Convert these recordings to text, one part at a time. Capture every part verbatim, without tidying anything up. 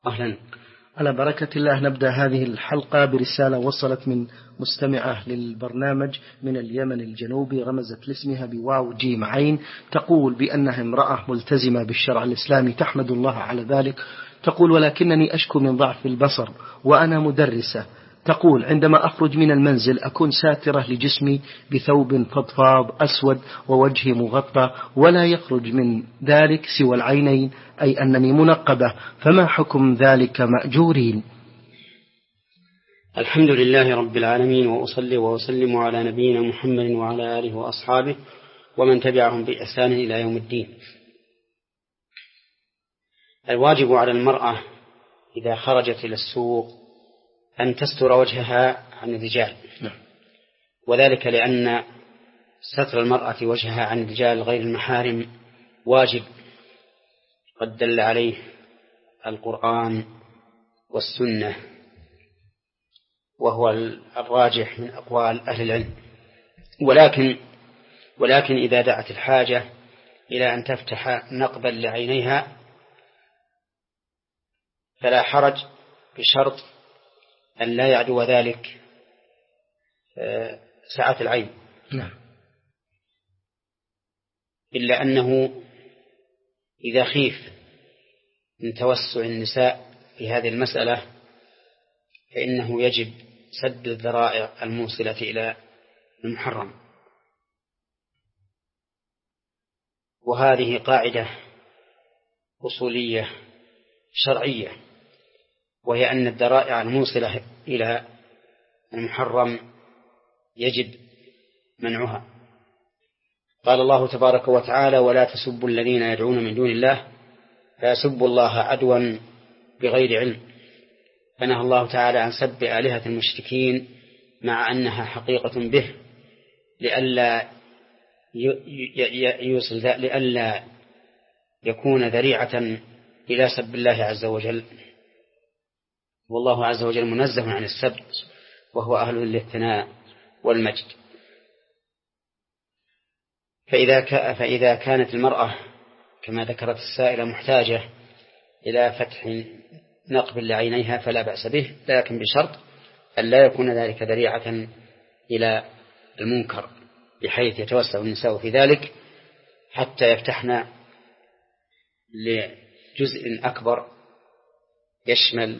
أهلا. على بركة الله نبدأ هذه الحلقة برسالة وصلت من مستمعة للبرنامج من اليمن الجنوبي، رمزت لاسمها بواو جيم عين، تقول بأنها امرأة ملتزمة بالشرع الإسلامي تحمد الله على ذلك. تقول ولكنني أشكو من ضعف البصر وأنا مدرسة. تقول عندما أخرج من المنزل أكون ساترة لجسمي بثوب فضفاض أسود ووجهي مغطى، ولا يخرج من ذلك سوى العينين، أي أنني منقبة، فما حكم ذلك مأجورين؟ الحمد لله رب العالمين، وأصلي وأسلم على نبينا محمد وعلى آله وأصحابه ومن تبعهم بإحسان إلى يوم الدين. الواجب على المرأة إذا خرجت إلى السوق أن تستر وجهها عن الرجال، وذلك لأن ستر المرأة وجهها عن الرجال غير المحارم واجب، قد دل عليه القرآن والسنة، وهو الراجح من أقوال أهل العلم. ولكن ولكن إذا دعت الحاجة إلى أن تفتح نقبا لعينيها فلا حرج، بشرط أن لا يعدو ذلك سعة العين. نعم. إلا أنه إذا خيف من توسع النساء في هذه المسألة فإنه يجب سد الذرائع الموصلة إلى المحرم، وهذه قاعدة أصولية شرعية، وهي أن الذرائع الموصلة إلى المحرم يجب منعها. قال الله تبارك وتعالى: ولا تسبوا الذين يدعون من دون الله فيسبوا الله عدوا بغير علم. فنهى الله تعالى عن سب آلهة المشركين مع أنها حقيقة به، لئلا يوصل لئلا يكون ذريعة إلى سب الله عز وجل، والله عز وجل منزه عن السب وهو أهل للثناء والمجد. فإذا فإذا كانت المرأة كما ذكرت السائلة محتاجة إلى فتح نقب لعينيها فلا بأس به، لكن بشرط أن لا يكون ذلك ذريعة إلى المنكر بحيث يتوسع النساء في ذلك حتى يفتحن لجزء أكبر يشمل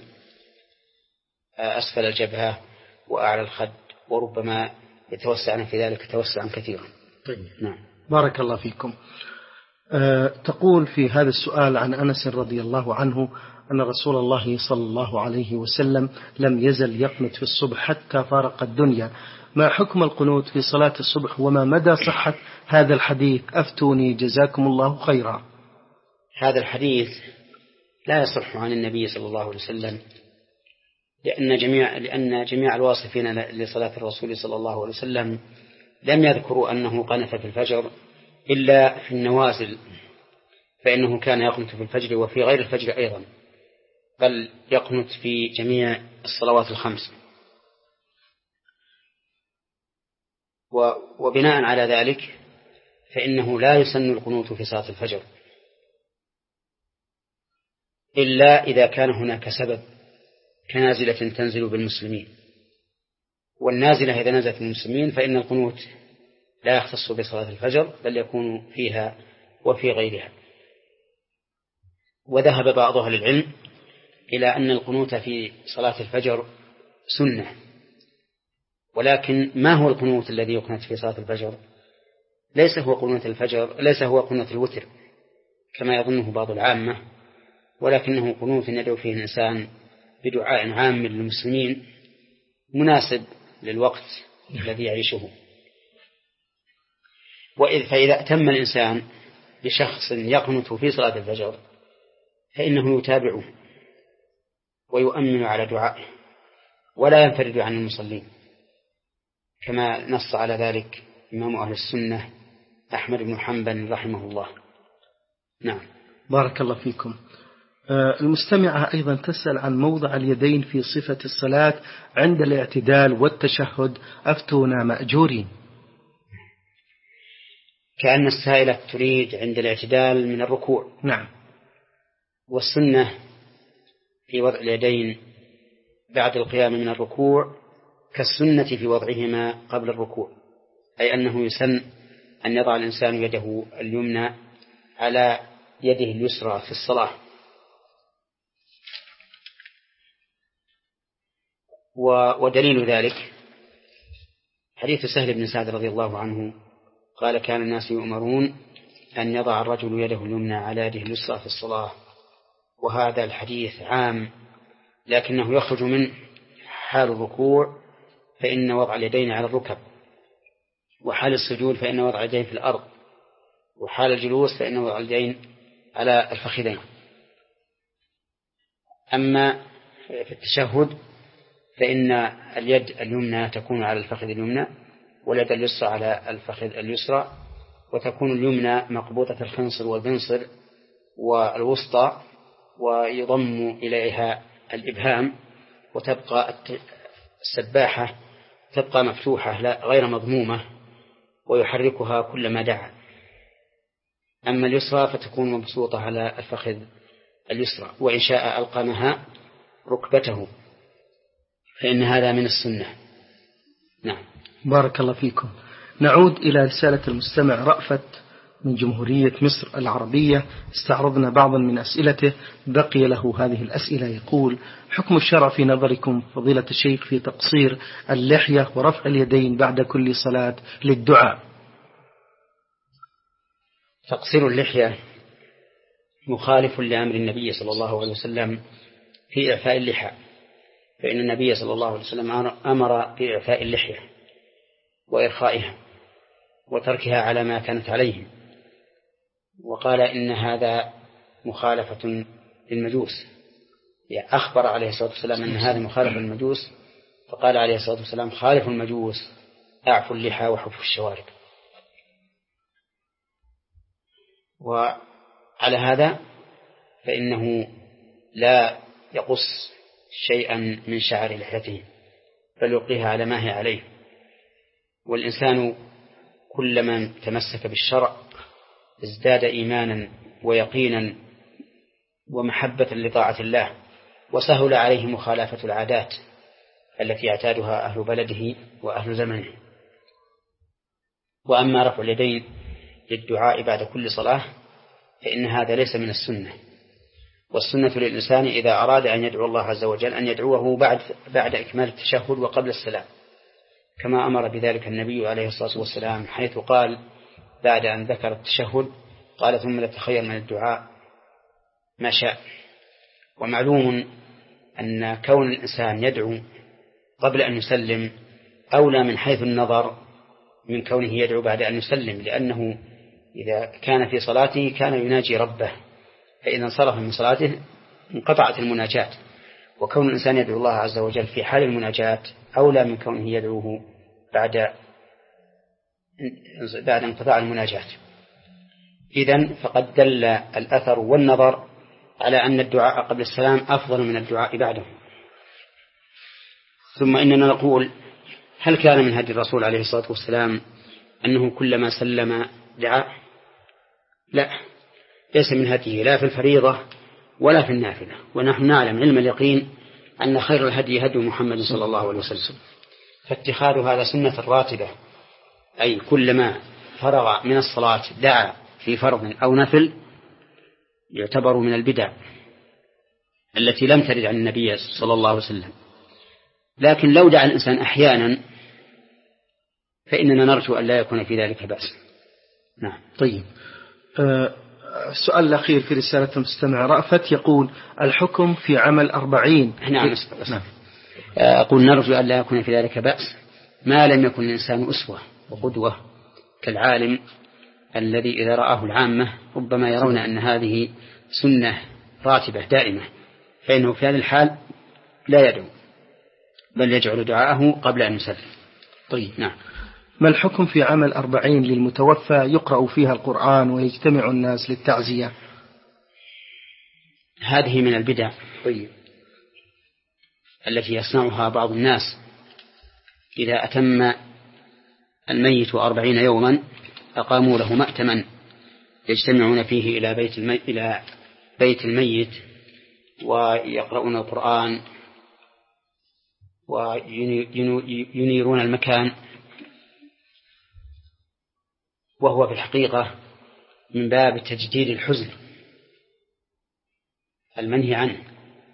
أسفل الجبهة وأعلى الخد، وربما يتوسعن في ذلك توسعا كثيرا. طيب. نعم. بارك الله فيكم. أه تقول في هذا السؤال عن أنس رضي الله عنه أن رسول الله صلى الله عليه وسلم لم يزل يقنت في الصبح حتى فارق الدنيا، ما حكم القنوت في صلاة الصبح وما مدى صحة هذا الحديث؟ أفتوني جزاكم الله خيرا. هذا الحديث لا يصح عن النبي صلى الله عليه وسلم، لأن جميع لأن جميع الواصفين لصلاة الرسول صلى الله عليه وسلم لم يذكروا أنه قنت في الفجر إلا في النوازل، فإنه كان يقنت في الفجر وفي غير الفجر أيضا، بل يقنت في جميع الصلوات الخمس. وبناء على ذلك فإنه لا يسن القنوت في صلاة الفجر إلا إذا كان هناك سبب كنازلة تنزل بالمسلمين، والنازلة إذا نزلت بالمسلمين فإن القنوت لا يختص بصلاة الفجر بل يكون فيها وفي غيرها. وذهب بعض أهل العلم إلى أن القنوت في صلاة الفجر سنة، ولكن ما هو القنوت الذي يقنت في صلاة الفجر؟ ليس هو قنوت الفجر ليس هو قنوت الوتر كما يظنه بعض العامة، ولكنه قنوت يدعو فيه الإنسان بدعاء عام للمسلمين مناسب للوقت الذي يعيشه. وإذ فإذا أتم الإنسان بشخص يقنت في صلاة الفجر فإنه يتابعه ويؤمن على دعائه ولا ينفرد عن المصلين، كما نص على ذلك إمام أهل السنة أحمد بن حنبل رحمه الله. نعم. بارك الله فيكم. المستمعة أيضا تسأل عن موضع اليدين في صفة الصلاة عند الاعتدال والتشهد، أفتونا مأجورين. كأن السائلة تريد عند الاعتدال من الركوع. نعم. والسنة في وضع اليدين بعد القيام من الركوع كالسنة في وضعهما قبل الركوع، أي أنه يسن أن يضع الإنسان يده اليمنى على يده اليسرى في الصلاة. ودليل ذلك حديث سهل بن سعد رضي الله عنه قال كان الناس يؤمرون أن يضع الرجل يده اليمنى على يده اليسرى في الصلاة، وهذا الحديث عام لكنه يخرج من حال الركوع فإن وضع اليدين على الركب، وحال السجود فإن وضع اليدين في الأرض، وحال الجلوس فإن وضع اليدين على الفخذين. أما في التشهد فإن اليد اليمنى تكون على الفخذ اليمنى واليد اليسرى على الفخذ اليسرى، وتكون اليمنى مقبوطة الخنصر والبنصر والوسطى، ويضم إليها الإبهام، وتبقى السباحة تبقى مفتوحة لا غير مضمومة، ويحركها كلما دعا. أما اليسرى فتكون مبسوطة على الفخذ اليسرى، وإن شاء ألقمها ركبته، فإن هذا من السنة. نعم. بارك الله فيكم. نعود إلى رسالة المستمع رأفت من جمهورية مصر العربية، استعرضنا بعضا من أسئلته، بقي له هذه الأسئلة. يقول: حكم الشرع في نظركم فضيلة الشيخ في تقصير اللحية ورفع اليدين بعد كل صلاة للدعاء؟ تقصير اللحية مخالف لأمر النبي صلى الله عليه وسلم في إعفاء اللحى، فإن النبي صلى الله عليه وسلم أمر بإعفاء اللحية وإرخائها وتركها على ما كانت عليه، وقال إن هذا مخالفة للمجوس. يعني أخبر عليه الصلاة والسلام أن هذا مخالف للمجوس، فقال عليه الصلاة والسلام: خالف المجوس أعفوا اللحى وحفوا الشوارب. وعلى هذا فإنه لا يقص شيئا من شعر لحيته بل يلقيها على ما هي عليه. والإنسان كلما تمسك بالشرع ازداد إيمانا ويقينا ومحبة لطاعة الله، وسهل عليه مخالفة العادات التي يعتادها أهل بلده وأهل زمنه. وأما رفع اليدين للدعاء بعد كل صلاة فإن هذا ليس من السنة، والسنة للإنسان إذا أراد أن يدعو الله عز وجل أن يدعوه بعد, بعد إكمال التشهد وقبل السلام، كما أمر بذلك النبي عليه الصلاة والسلام، حيث قال بعد أن ذكر التشهد قال: ثم لتخير من الدعاء ما شاء. ومعلوم أن كون الإنسان يدعو قبل أن يسلم أولى من حيث النظر من كونه يدعو بعد أن يسلم، لأنه إذا كان في صلاته كان يناجي ربه، فإذا انصرف من صلاته انقطعت المناجاة. وكون الإنسان يدعو الله عز وجل في حال المناجاة أولى من كونه يدعوه بعد بعد انقطاع المناجاة. إذن فقد دل الأثر والنظر على أن الدعاء قبل السلام أفضل من الدعاء بعده. ثم إننا نقول: هل كان من هدي الرسول عليه الصلاة والسلام أنه كلما سلم دعاء؟ لا، ليس من هديه لا في الفريضة ولا في النافلة. ونحن نعلم علم اليقين أن خير الهدي هدي محمد صلى الله عليه وسلم، فاتخاذ هذا سنة راتبة، أي كلما فرغ من الصلاة دعا في فرض أو نفل، يعتبر من البدع التي لم ترد عن النبي صلى الله عليه وسلم. لكن لو دعا الإنسان أحيانا فإننا نرجو أن لا يكون في ذلك بأس. نعم. طيب. أه السؤال الأخير في رسالة المستمع رأفت يقول: الحكم في عمل أربعين. نعم. نعم. أقول نرجو أن لا يكون في ذلك بأس ما لم يكن الإنسان أسوة وقدوة كالعالم الذي إذا رآه العامة ربما يرون أن هذه سنة راتبة دائمة، فإنه في هذا الحال لا يدعو بل يجعل دعاءه قبل أن يسلم. طيب. نعم. ما الحكم في عمل أربعين للمتوفى يقرأ فيها القرآن ويجتمع الناس للتعزية؟ هذه من البدع طيب التي يصنعها بعض الناس. إذا أتم الميت أربعين يوما أقاموا له مأتما يجتمعون فيه إلى بيت الميت, إلى بيت الميت ويقرؤون القرآن وينيرون المكان، وهو في الحقيقة من باب تجديد الحزن المنهي عنه.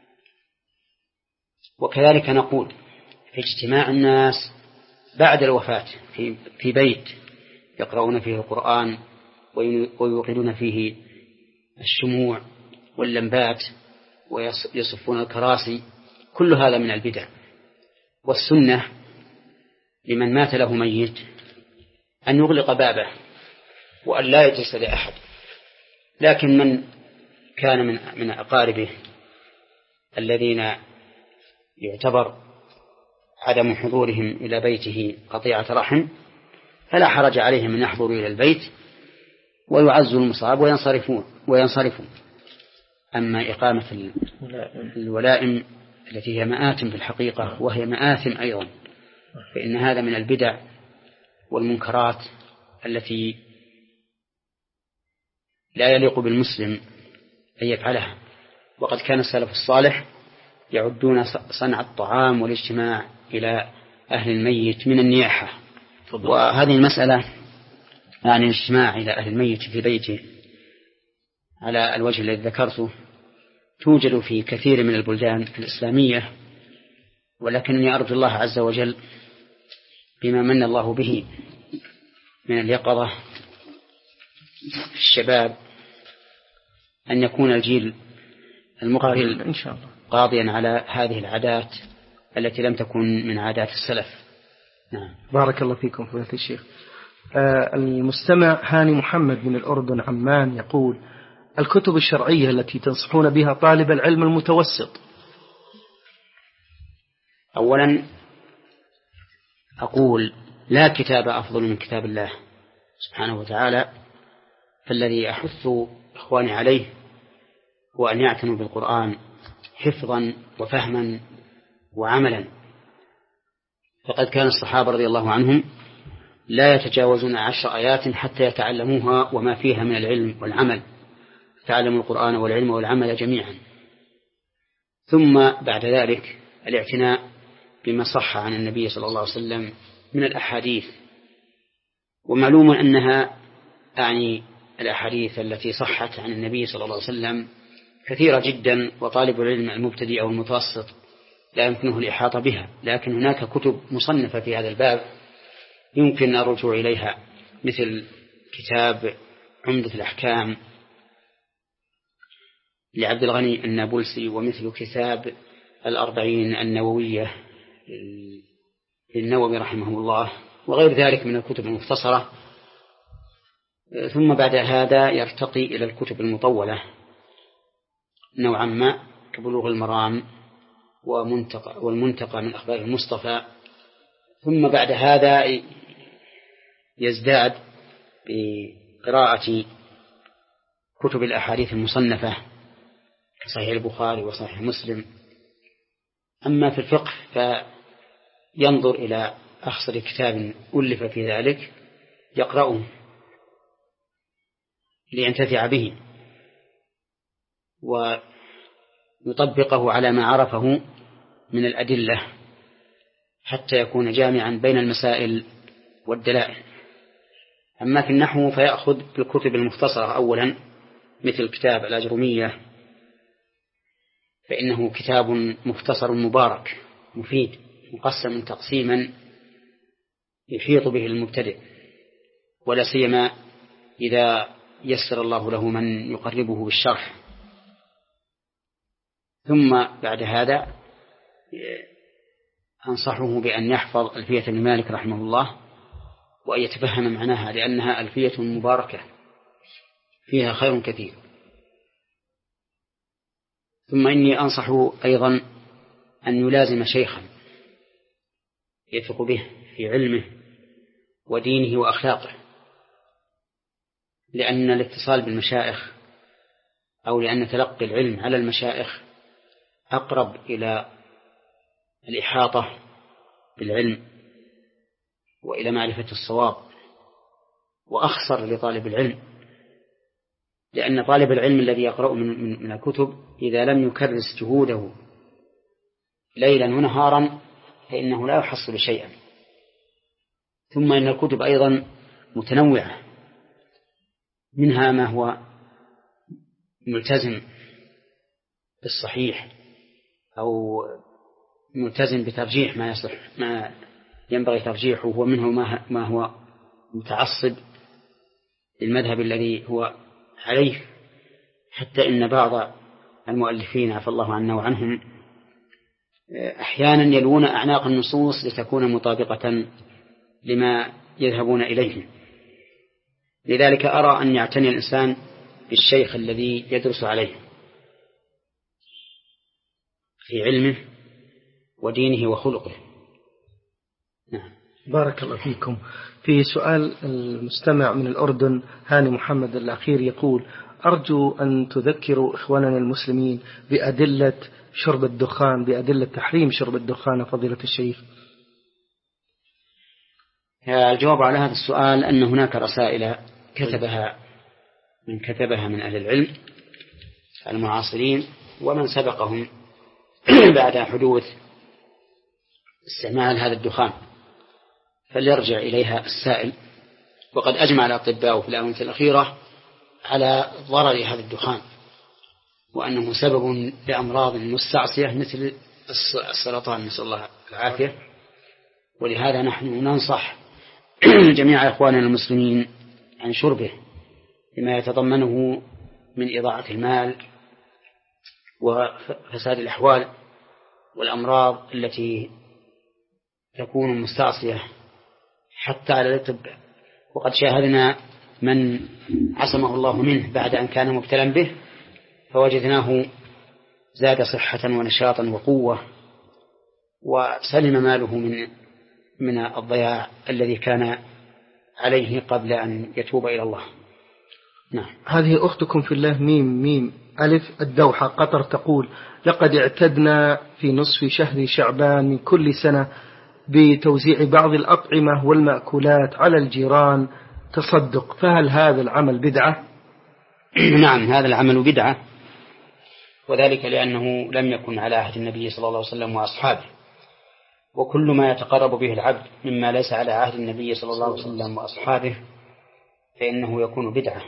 وكذلك نقول في اجتماع الناس بعد الوفاة في بيت يقرؤون فيه القرآن ويوقدون فيه الشموع واللمبات ويصفون الكراسي، كل هذا من البدع. والسنة لمن مات له ميت أن يغلق بابه وأن لا يجلس لأحد، لكن من كان من من أقاربه الذين يعتبر عدم حضورهم إلى بيته قطيعة رحم فلا حرج عليهم أن يحضروا إلى البيت ويعزوا المصاب وينصرفون وينصرفون. أما إقامة الولائم التي هي مآثم في الحقيقة وهي مآثم أيضا، فإن هذا من البدع والمنكرات التي لا يليق بالمسلم أن يفعلها. وقد كان السلف الصالح يعدون صنع الطعام والاجتماع إلى أهل الميت من النياحة. وهذه المسألة يعني الاجتماع إلى أهل الميت في بيته على الوجه الذي ذكرته توجد في كثير من البلدان الإسلامية، ولكنني أرجو الله عز وجل بما من الله به من اليقظة الشباب أن يكون الجيل المقبل إن شاء الله قاضيا على هذه العادات التي لم تكن من عادات السلف. نعم. بارك الله فيكم فضيلة الشيخ. آه المستمع هاني محمد من الأردن عمان يقول: الكتب الشرعية التي تنصحون بها طالب العلم المتوسط. أولا أقول لا كتاب أفضل من كتاب الله سبحانه وتعالى، فالذي أحث إخواني عليه هو أن يعتنوا بالقرآن حفظا وفهما وعملا. فقد كان الصحابة رضي الله عنهم لا يتجاوزون عشر آيات حتى يتعلموها وما فيها من العلم والعمل، تعلموا القرآن والعلم والعمل جميعا. ثم بعد ذلك الاعتناء بما صح عن النبي صلى الله عليه وسلم من الأحاديث، ومعلوم أنها يعني الأحاديث التي صحت عن النبي صلى الله عليه وسلم كثيرة جدا، وطالب العلم المبتدئ أو المتوسط لا يمكنه الإحاطة بها، لكن هناك كتب مصنفة في هذا الباب يمكن الرجوع إليها، مثل كتاب عمدة الأحكام لعبد الغني النابلسي، ومثل كتاب الأربعين النووية للنووي رحمه الله، وغير ذلك من الكتب المختصرة. ثم بعد هذا يرتقي إلى الكتب المطولة نوعا ما كبلوغ المرام ومنتقى والمنتقى من أخبار المصطفى. ثم بعد هذا يزداد بقراءة كتب الأحاديث المصنفة كصحيح البخاري وصحيح مسلم. أما في الفقه فينظر إلى أخصر كتاب ألف في ذلك يقرأه لينتفع به ويطبقه على ما عرفه من الأدلة حتى يكون جامعا بين المسائل والدلائل. أما في النحو فيأخذ بالكتب المختصرة أولا، مثل كتاب الأجرمية، فإنه كتاب مختصر مبارك مفيد مقسم تقسيما يحيط به المبتدئ، ولا سيما إذا يسر الله له من يقربه بالشرح. ثم بعد هذا أنصحه بأن يحفظ ألفية ابن مالك رحمه الله وأن يتفهم معناها، لأنها ألفية مباركة فيها خير كثير. ثم إني أنصح أيضا أن يلازم شيخا يثق به في علمه ودينه وأخلاقه، لأن الاتصال بالمشائخ أو لأن تلقي العلم على المشائخ أقرب إلى الإحاطة بالعلم وإلى معرفة الصواب، وأخسر لطالب العلم لأن طالب العلم الذي يقرأ من, من, من الكتب إذا لم يكرس جهوده ليلا ونهارا فإنه لا يحصل شيئا. ثم إن الكتب أيضا متنوعة، منها ما هو ملتزم بالصحيح أو ملتزم بترجيح ما يصح ما ينبغي ترجيحه، ومنه ما هو متعصب للمذهب الذي هو عليه، حتى إن بعض المؤلفين عفى الله عنا وعنهم أحيانا يلوون أعناق النصوص لتكون مطابقة لما يذهبون إليه. لذلك أرى أن يعتني الإنسان بالشيخ الذي يدرس عليه في علمه ودينه وخلقه. نعم. بارك الله فيكم. في سؤال المستمع من الأردن هاني محمد الأخير يقول: أرجو أن تذكروا إخواننا المسلمين بأدلة شرب الدخان، بأدلة تحريم شرب الدخان فضيلة الشيخ. الجواب على هذا السؤال أن هناك رسائل كتبها من كتبها من أهل العلم المعاصرين ومن سبقهم بعد حدوث استعمال هذا الدخان، فليرجع إليها السائل. وقد أجمع الأطباء في الآونة الأخيرة على ضرر هذا الدخان، وأنه سبب لأمراض مستعصية مثل السرطان، نسأل الله العافية. ولهذا نحن ننصح جميع إخواننا المسلمين عن شربه لما يتضمنه من إضاعة المال وفساد الأحوال والأمراض التي تكون مستعصية حتى على الطب. وقد شاهدنا من عصمه الله منه بعد أن كان مبتلا به فوجدناه زاد صحة ونشاطا وقوة، وسلم ماله من من الضياع الذي كان عليه قبل أن يتوب إلى الله. نعم. هذه أختكم في الله ميم ميم ألف الدوحة قطر تقول: لقد اعتدنا في نصف شهر شعبان من كل سنة بتوزيع بعض الأطعمة والمأكولات على الجيران تصدق، فهل هذا العمل بدعة؟ نعم، هذا العمل بدعة، وذلك لأنه لم يكن على عهد النبي صلى الله عليه وسلم وأصحابه، وكل ما يتقرب به العبد مما ليس على عهد النبي صلى الله عليه وسلم وأصحابه فإنه يكون بدعة،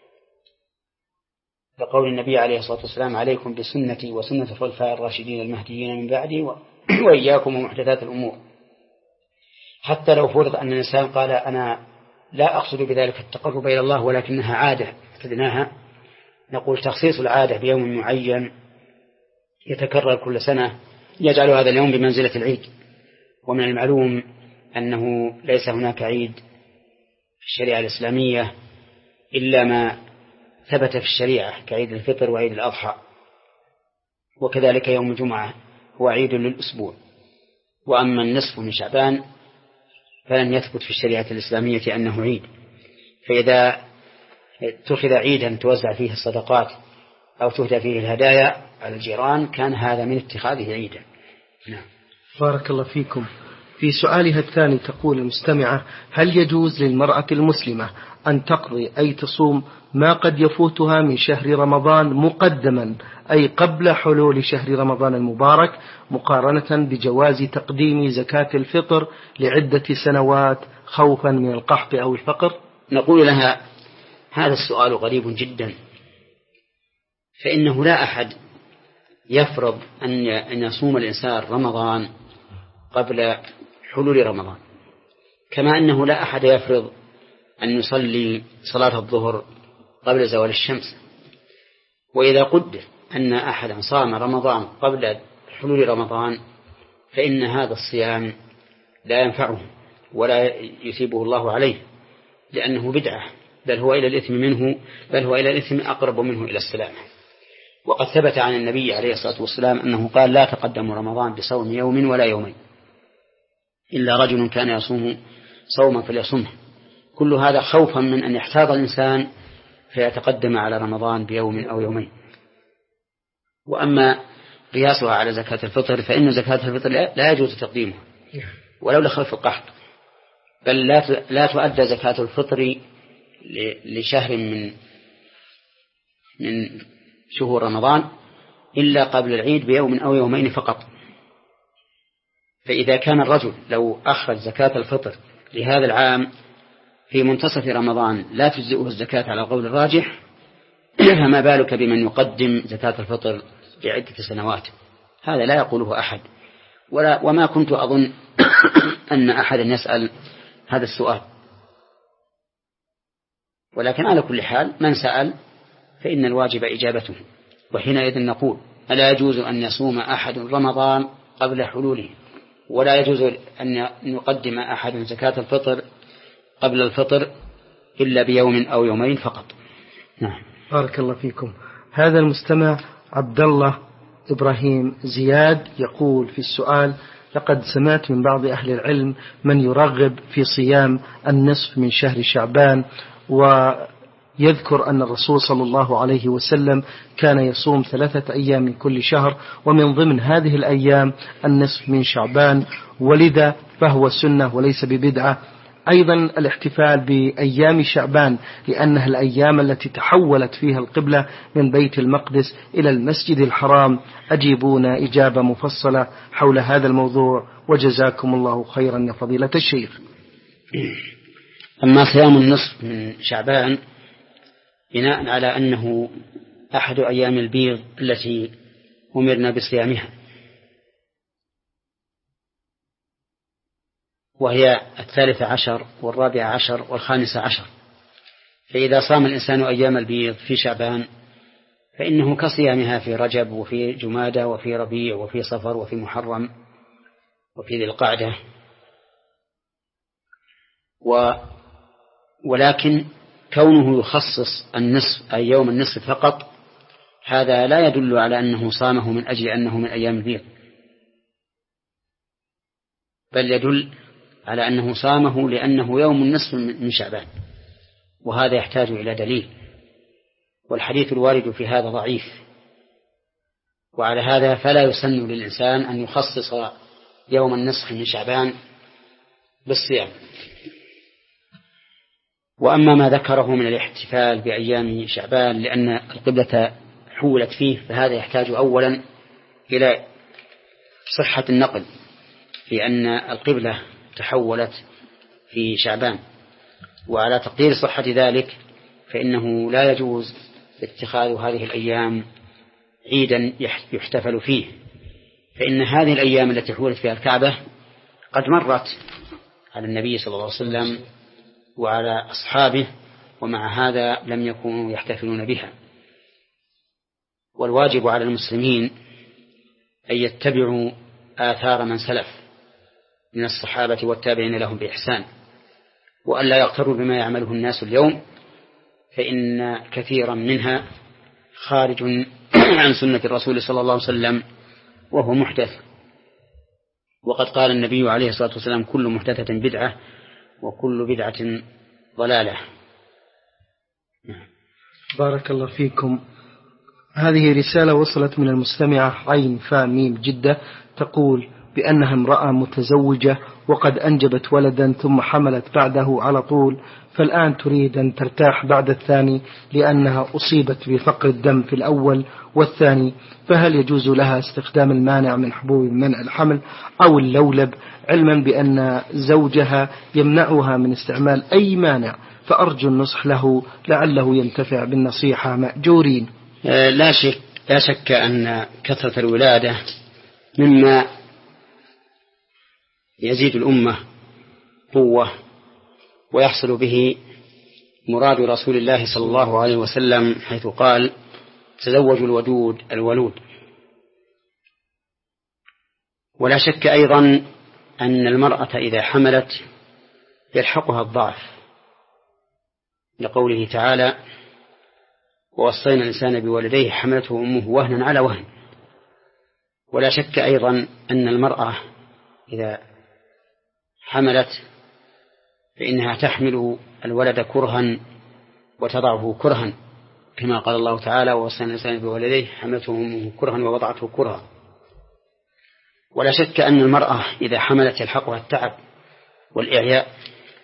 لقول النبي عليه الصلاة والسلام: عليكم بسنتي وسنة الخلفاء الراشدين المهديين من بعدي وإياكم ومحدثات الأمور. حتى لو فرض أن الإنسان قال: أنا لا أقصد بذلك التقرب إلى الله ولكنها عادة اعتدناها، نقول تخصيص العادة بيوم معين يتكرر كل سنة يجعل هذا اليوم بمنزلة العيد. ومن المعلوم أنه ليس هناك عيد في الشريعة الإسلامية إلا ما ثبت في الشريعة كعيد الفطر وعيد الأضحى، وكذلك يوم الجمعة هو عيد للأسبوع. وأما النصف من شعبان فلم يثبت في الشريعة الإسلامية أنه عيد، فإذا اتخذ عيدا توزع فيه الصدقات أو تهدى فيه الهدايا على الجيران كان هذا من اتخاذه عيدا. نعم. بارك الله فيكم. في سؤالها الثاني تقول المستمعة: هل يجوز للمرأة المسلمة أن تقضي أي تصوم ما قد يفوتها من شهر رمضان مقدما، أي قبل حلول شهر رمضان المبارك، مقارنة بجواز تقديم زكاة الفطر لعدة سنوات خوفا من القحط أو الفقر؟ نقول لها: هذا السؤال غريب جدا، فإنه لا أحد يفرض أن يصوم الإنسان رمضان قبل حلول رمضان، كما أنه لا أحد يفرض أن يصلي صلاة الظهر قبل زوال الشمس. وإذا قدر أن أحدا صام رمضان قبل حلول رمضان فإن هذا الصيام لا ينفعه ولا يثيبه الله عليه، لأنه بدعة، بل هو إلى الإثم منه بل هو إلى الإثم أقرب منه إلى السلامة. وقد ثبت عن النبي عليه الصلاة والسلام أنه قال: لا تقدم رمضان بصوم يوم ولا يومين إلا رجل كان يصوم صوما فليصمه. كل هذا خوفا من أن يحتاط الإنسان فيتقدم على رمضان بيوم أو يومين. وأما قياسها على زكاة الفطر فإن زكاة الفطر لا يجوز تقديمها ولو لخوف القحط، بل لا لا تؤدى زكاة الفطر لشهر من من شهور رمضان إلا قبل العيد بيوم أو يومين فقط. فإذا كان الرجل لو أخرج زكاة الفطر لهذا العام في منتصف رمضان لا تجزئه الزكاة على القول الراجح، فما بالك بمن يقدم زكاة الفطر لعدة سنوات؟ هذا لا يقوله أحد، ولا وما كنت أظن أن أحد يسأل هذا السؤال. ولكن على كل حال من سأل فإن الواجب إجابته. وحينئذ نقول: ألا يجوز أن يصوم أحد رمضان قبل حلوله، ولا يجوز أن يقدم أحد زكاة الفطر قبل الفطر إلا بيوم أو يومين فقط. نعم. بارك الله فيكم. هذا المستمع عبد الله إبراهيم زياد يقول في السؤال: لقد سمعت من بعض أهل العلم من يرغب في صيام النصف من شهر شعبان، ويذكر أن الرسول صلى الله عليه وسلم كان يصوم ثلاثة أيام من كل شهر، ومن ضمن هذه الأيام النصف من شعبان، ولذا فهو سنة وليس ببدعة. أيضا الاحتفال بأيام شعبان لأنها الأيام التي تحولت فيها القبلة من بيت المقدس إلى المسجد الحرام. أجيبونا إجابة مفصلة حول هذا الموضوع، وجزاكم الله خيرا يا فضيلة الشيخ. أما صيام النصف من شعبان بناء على أنه أحد أيام البيض التي أمرنا بصيامها، وهي الثالث عشر والرابع عشر والخامس عشر، فإذا صام الإنسان أيام البيض في شعبان فإنه كصيامها في رجب وفي جمادة وفي ربيع وفي صفر وفي محرم وفي ذي القعدة. و ولكن كونه يخصص النصف أي يوم النصف فقط هذا لا يدل على أنه صامه من أجل أنه من أيام البيض، بل يدل على أنه صامه لأنه يوم النصف من شعبان، وهذا يحتاج إلى دليل، والحديث الوارد في هذا ضعيف. وعلى هذا فلا يسن للإنسان أن يخصص يوم النصف من شعبان بالصيام. وأما ما ذكره من الاحتفال بأيام شعبان لأن القبلة حولت فيه، فهذا يحتاج أولا إلى صحة النقل في أن القبلة تحولت في شعبان، وعلى تقدير صحة ذلك فإنه لا يجوز اتخاذ هذه الأيام عيدا يحتفل فيه، فإن هذه الأيام التي حولت فيها الكعبة قد مرت على النبي صلى الله عليه وسلم وعلى أصحابه، ومع هذا لم يكونوا يحتفلون بها. والواجب على المسلمين أن يتبعوا آثار من سلف من الصحابة والتابعين لهم بإحسان، وأن لا يغتروا بما يعمله الناس اليوم، فإن كثيرا منها خارج عن سنة الرسول صلى الله عليه وسلم وهو محدث. وقد قال النبي عليه الصلاة والسلام: كل محدثة بدعة وكل بدعة ضلالة. بارك الله فيكم. هذه رسالة وصلت من المستمعة عين فاميم جدة، تقول بأنها امرأة متزوجة وقد أنجبت ولدا ثم حملت بعده على طول، فالآن تريد أن ترتاح بعد الثاني لأنها أصيبت بفقر الدم في الأول والثاني، فهل يجوز لها استخدام المانع من حبوب منع الحمل أو اللولب، علما بأن زوجها يمنعها من استعمال أي مانع؟ فأرجو النصح له لعله ينتفع بالنصيحة مأجورين. لا شك لا شك أن كثرة الولادة مما يزيد الأمة قوة ويحصل به مراد رسول الله صلى الله عليه وسلم حيث قال: تزوجوا الودود الولود. ولا شك أيضا أن المرأة إذا حملت يلحقها الضعف، لقوله تعالى: ووصينا الإنسان بوالديه حملته أمه وهنا على وهن. ولا شك أيضا أن المرأة إذا حملت فإنها تحمل الولد كرها وتضعه كرها، كما قال الله تعالى: ووصينا الإنسان بوالديه حملته أمه كرها ووضعته كرها. ولا شك أن المرأة إذا حملت يلحقها التعب والإعياء.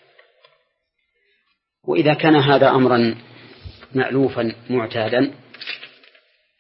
وإذا كان هذا أمرا مألوفا معتادا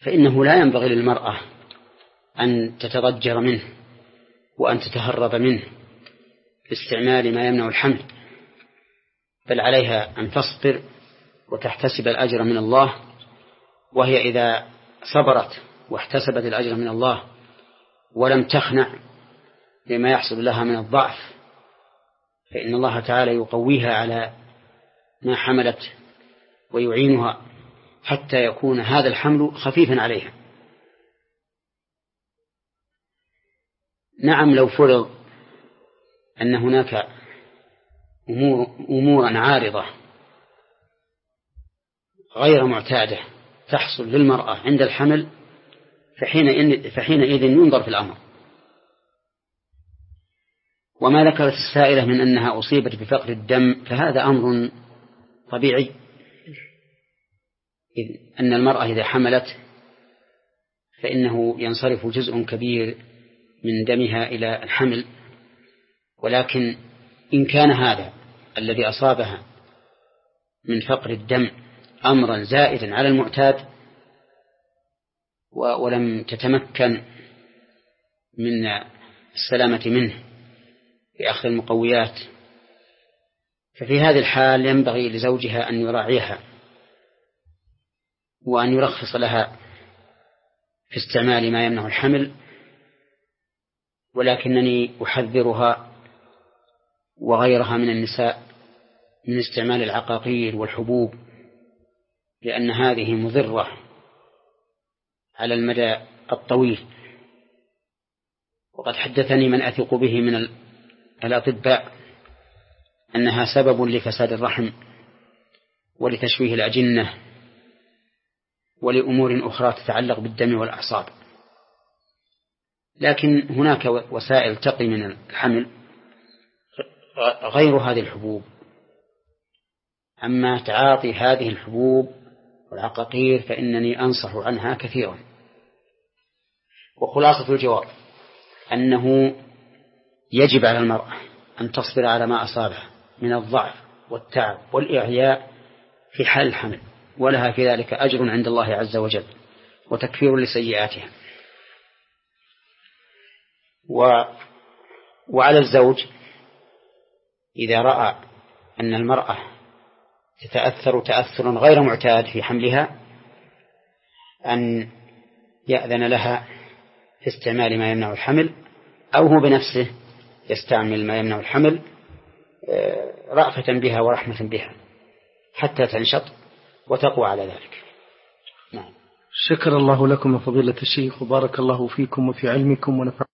فإنه لا ينبغي للمرأة أن تتضجر منه وأن تتهرب منه باستعمال ما يمنع الحمل، بل عليها أن تصبر وتحتسب الأجر من الله. وهي إذا صبرت واحتسبت الأجر من الله ولم تخنع لما يحصل لها من الضعف، فإن الله تعالى يقويها على ما حملت ويعينها حتى يكون هذا الحمل خفيفا عليها. نعم، لو فرض أن هناك أمور أمورا عارضة غير معتادة تحصل للمرأة عند الحمل، فحين فحينئذ ينظر في الأمر. وما ذكرت السائلة من أنها أصيبت بفقر الدم فهذا أمر طبيعي، إذ أن المرأة إذا حملت فإنه ينصرف جزء كبير من دمها إلى الحمل، ولكن إن كان هذا الذي أصابها من فقر الدم أمرا زائدا على المعتاد ولم تتمكن من السلامة منه بأخذ المقويات، ففي هذه الحال ينبغي لزوجها أن يراعيها وأن يرخص لها في استعمال ما يمنع الحمل، ولكنني أحذرها وغيرها من النساء من استعمال العقاقير والحبوب، لأن هذه مضرة على المدى الطويل. وقد حدثني من أثق به من الأطباء أنها سبب لفساد الرحم ولتشويه الأجنة ولأمور أخرى تتعلق بالدم والأعصاب. لكن هناك وسائل تقي من الحمل غير هذه الحبوب. أما تعاطي هذه الحبوب والعقاقير فإنني أنصح عنها كثيرا. وخلاصة الجواب أنه يجب على المرأة أن تصبر على ما أصابها من الضعف والتعب والإعياء في حال الحمل، ولها في ذلك أجر عند الله عز وجل وتكفير لسيئاتها. و... وعلى الزوج إذا رأى أن المرأة تتأثر تأثرا غير معتاد في حملها أن يأذن لها في استعمال ما يمنع الحمل، أو هو بنفسه يستعمل ما يمنع الحمل رأفة بها ورحمة بها حتى تنشط وتقوى على ذلك. نعم. شكر الله لكم فضيلة الشيخ وبارك الله فيكم وفي علمكم ونفع